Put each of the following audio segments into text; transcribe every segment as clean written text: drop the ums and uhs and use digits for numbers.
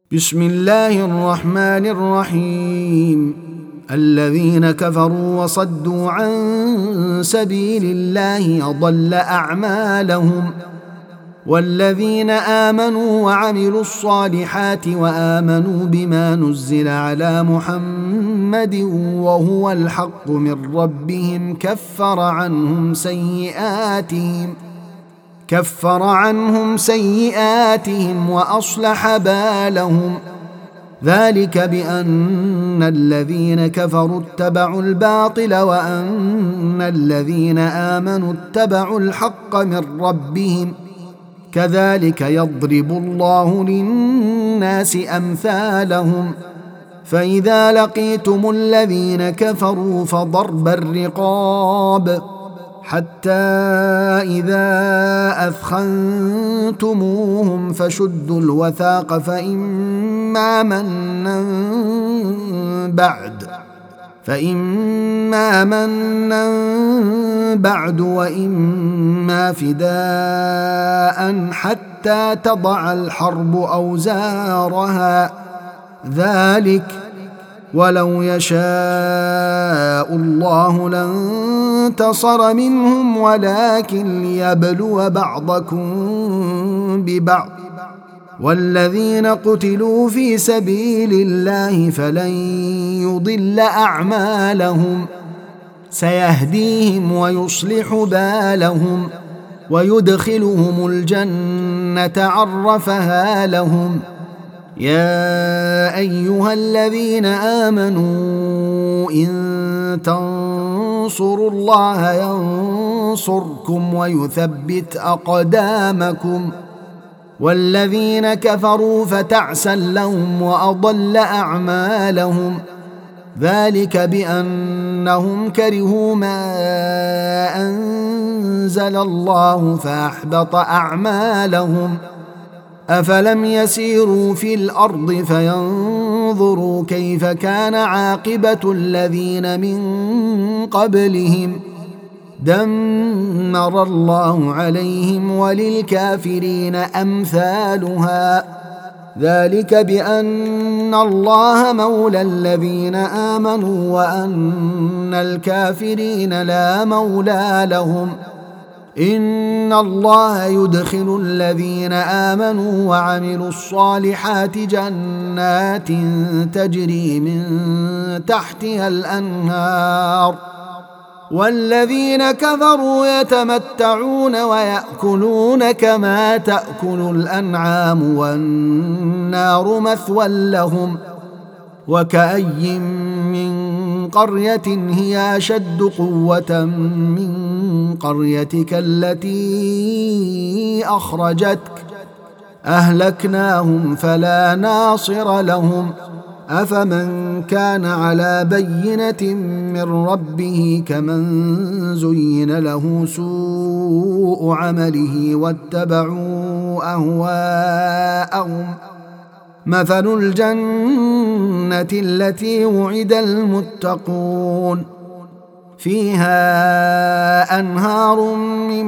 بسم الله الرحمن الرحيم. الذين كفروا وصدوا عن سبيل الله أضل أعمالهم، والذين آمنوا وعملوا الصالحات وآمنوا بما نزل على محمد وهو الحق من ربهم كفر عنهم سيئاتهم وأصلح بالهم. ذلك بأن الذين كفروا اتبعوا الباطل وأن الذين آمنوا اتبعوا الحق من ربهم، كذلك يضرب الله للناس أمثالهم. فإذا لقيتم الذين كفروا فضرب الرقاب حتى إذا أثخنتموهم فشدوا الوثاق فإما منا بعد وإما فداء حتى تضع الحرب أوزارها. ذلك ولو يشاء الله لانتصر منهم ولكن ليبلو بعضكم ببعض. والذين قتلوا في سبيل الله فلن يضل أعمالهم، سيهديهم ويصلح بالهم ويدخلهم الجنة عرفها لهم. يا أيها الذين آمنوا إن تنصروا الله ينصركم ويثبت أقدامكم. والذين كفروا فتعسا لهم وأضل أعمالهم. ذلك بأنهم كرهوا ما أنزل الله فأحبط أعمالهم. أفلم يسيروا في الأرض فينظروا كيف كان عاقبة الذين من قبلهم، دمر الله عليهم وللكافرين أمثالها. ذلك بأن الله مولى الذين آمنوا وأن الكافرين لا مولى لهم. إن الله يدخل الذين آمنوا وعملوا الصالحات جنات تجري من تحتها الأنهار، والذين كفروا يتمتعون ويأكلون كما تأكل الأنعام والنار مثوى لهم. وكأي من قرية هي أشد قوة من قريتك التي أخرجتك أهلكناهم فلا ناصر لهم. أفمن كان على بينة من ربه كمن زين له سوء عمله واتبعوا أهواءهم. مثل الجنة التي وعد المتقون فيها أنهار من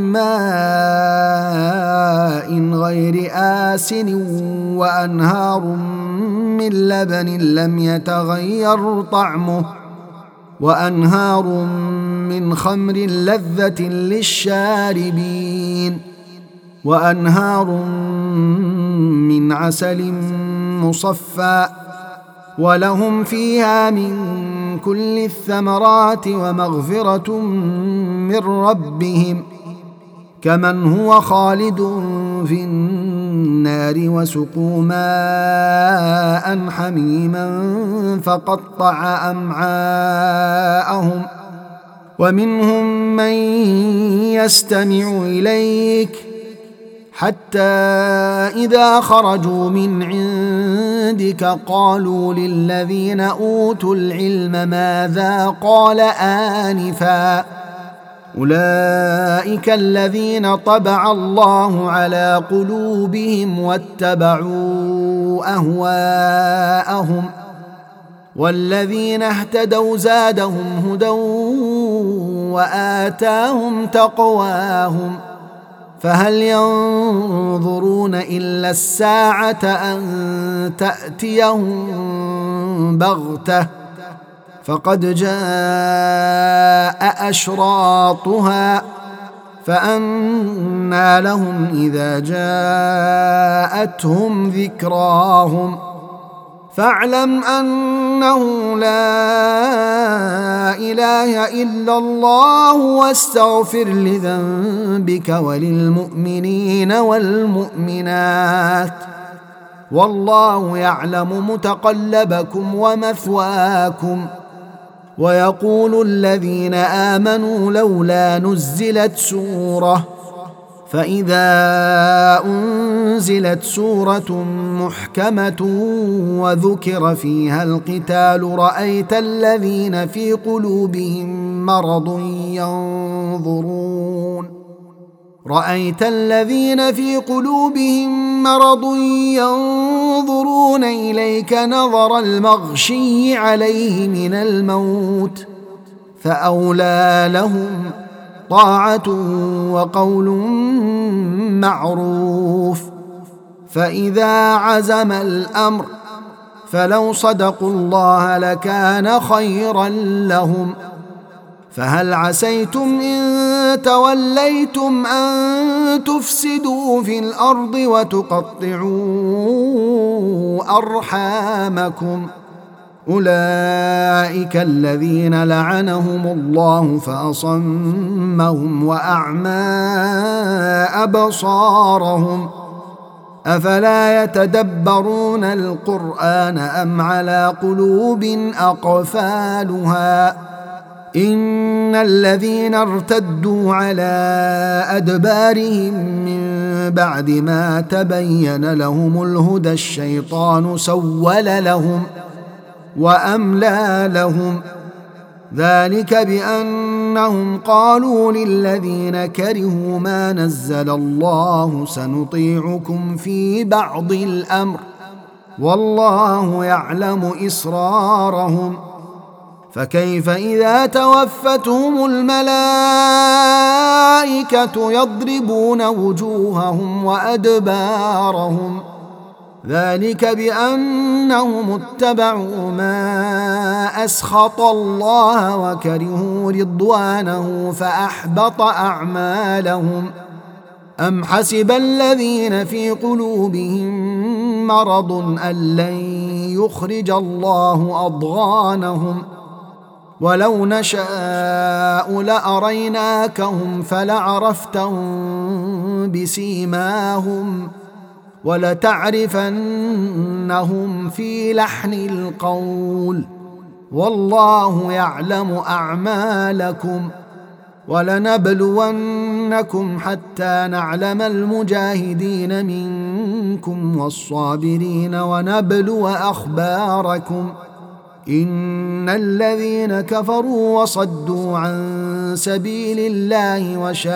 ماء غير آسن وأنهار من لبن لم يتغير طعمه وأنهار من خمر لذة للشاربين وأنهار من عسل مصفى ولهم فيها من كل الثمرات ومغفرة من ربهم كمن هو خالد في النار وسقوا ماء حميما فقطع أمعاءهم. ومنهم من يستمع إليك حتى إذا خرجوا من عندك قالوا للذين أوتوا العلم ماذا قال آنفا. أولئك الذين طبع الله على قلوبهم واتبعوا أهواءهم. والذين اهتدوا زادهم هدى وآتاهم تقواهم فهل ينظرون إلا الساعة أن تأتيهم بغتة فقد جاء أشراطها فأنى لهم إذا جاءتهم ذكراهم فاعلم أنه لا إله إلا الله واستغفر لذنبك وللمؤمنين والمؤمنات والله يعلم متقلبكم ومثواكم. ويقول الذين آمنوا لولا نزلت سورة فإذا أنزلت سورة محكمة وذكر فيها القتال رأيت الذين في قلوبهم مرض ينظرون إليك نظر المغشي عليه من الموت فأولى لهم طاعة وقول معروف. فإذا عزم الأمر فلو صدقوا الله لكان خيرا لهم. فهل عسيتم إن توليتم أن تفسدوا في الأرض وتقطعوا أرحامكم أولئك الذين لعنهم الله فأصمهم وأعمى أبصارهم أفلا يتدبرون القرآن أم على قلوب أقفالها إن الذين ارتدوا على أدبارهم من بعد ما تبين لهم الهدى الشيطان سول لهم وأملى لهم ذلك بأنهم قالوا للذين كرهوا ما نزل الله سنطيعكم في بعض الأمر والله يعلم إسرارهم فكيف إذا توفتهم الملائكة يضربون وجوههم وأدبارهم ذلك بأنهم اتبعوا ما أسخط الله وكرهوا رضوانه فأحبط أعمالهم أم حسب الذين في قلوبهم مرض أن لن يخرج الله أضغانهم ولو نشاء لأريناكهم فلعرفتهم بسيماهم ولتعرفنهم في لحن القول والله يعلم أعمالكم ولنبلونكم حتى نعلم المجاهدين منكم والصابرين ونبلو أخباركم إن الذين كفروا وصدوا عن سبيل الله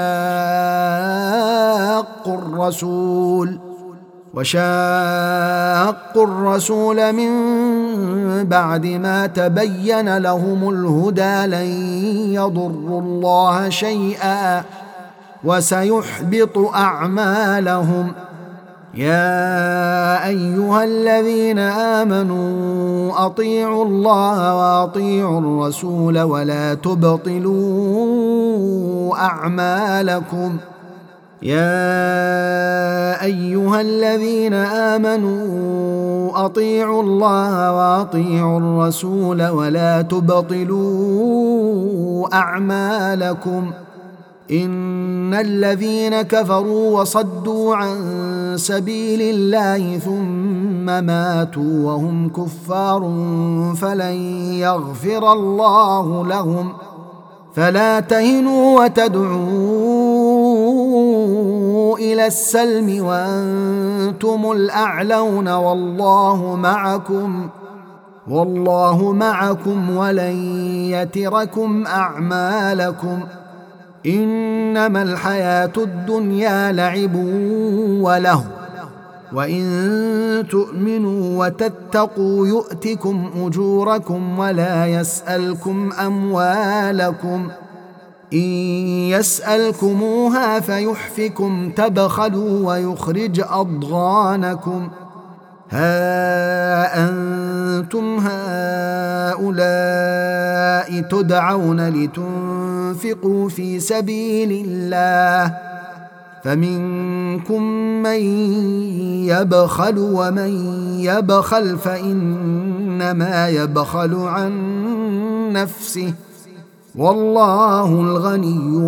وشاقوا الرسول من بعد ما تبين لهم الهدى لن يضروا الله شيئا وسيحبط أعمالهم. يا أيها الذين آمنوا أطيعوا الله وأطيعوا الرسول ولا تبطلوا أعمالكم. يا أيها الذين آمنوا أطيعوا الله وأطيعوا الرسول ولا تبطلوا أعمالكم إن الذين كفروا وصدوا عن سبيل الله ثم ماتوا وهم كفار فلن يغفر الله لهم فلا تهنوا وتدعوا إلى السلم وأنتم الأعلون والله معكم ولن يتركم أعمالكم. إنما الحياة الدنيا لعب وله وإن تؤمنوا وتتقوا يؤتكم أجوركم ولا يسألكم أموالكم إن يسألكموها فيحفكم تبخلوا ويخرج أضغانكم ها أنتم هؤلاء تدعون لتنفقوا في سبيل الله فمنكم من يبخل ومن يبخل فإنما يبخل عن نفسه والله الغني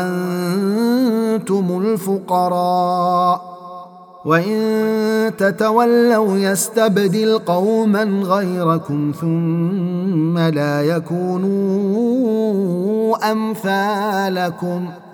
وأنتم الفقراء وإن تتولوا يستبدل قوما غيركم ثم لا يكونوا أمثالكم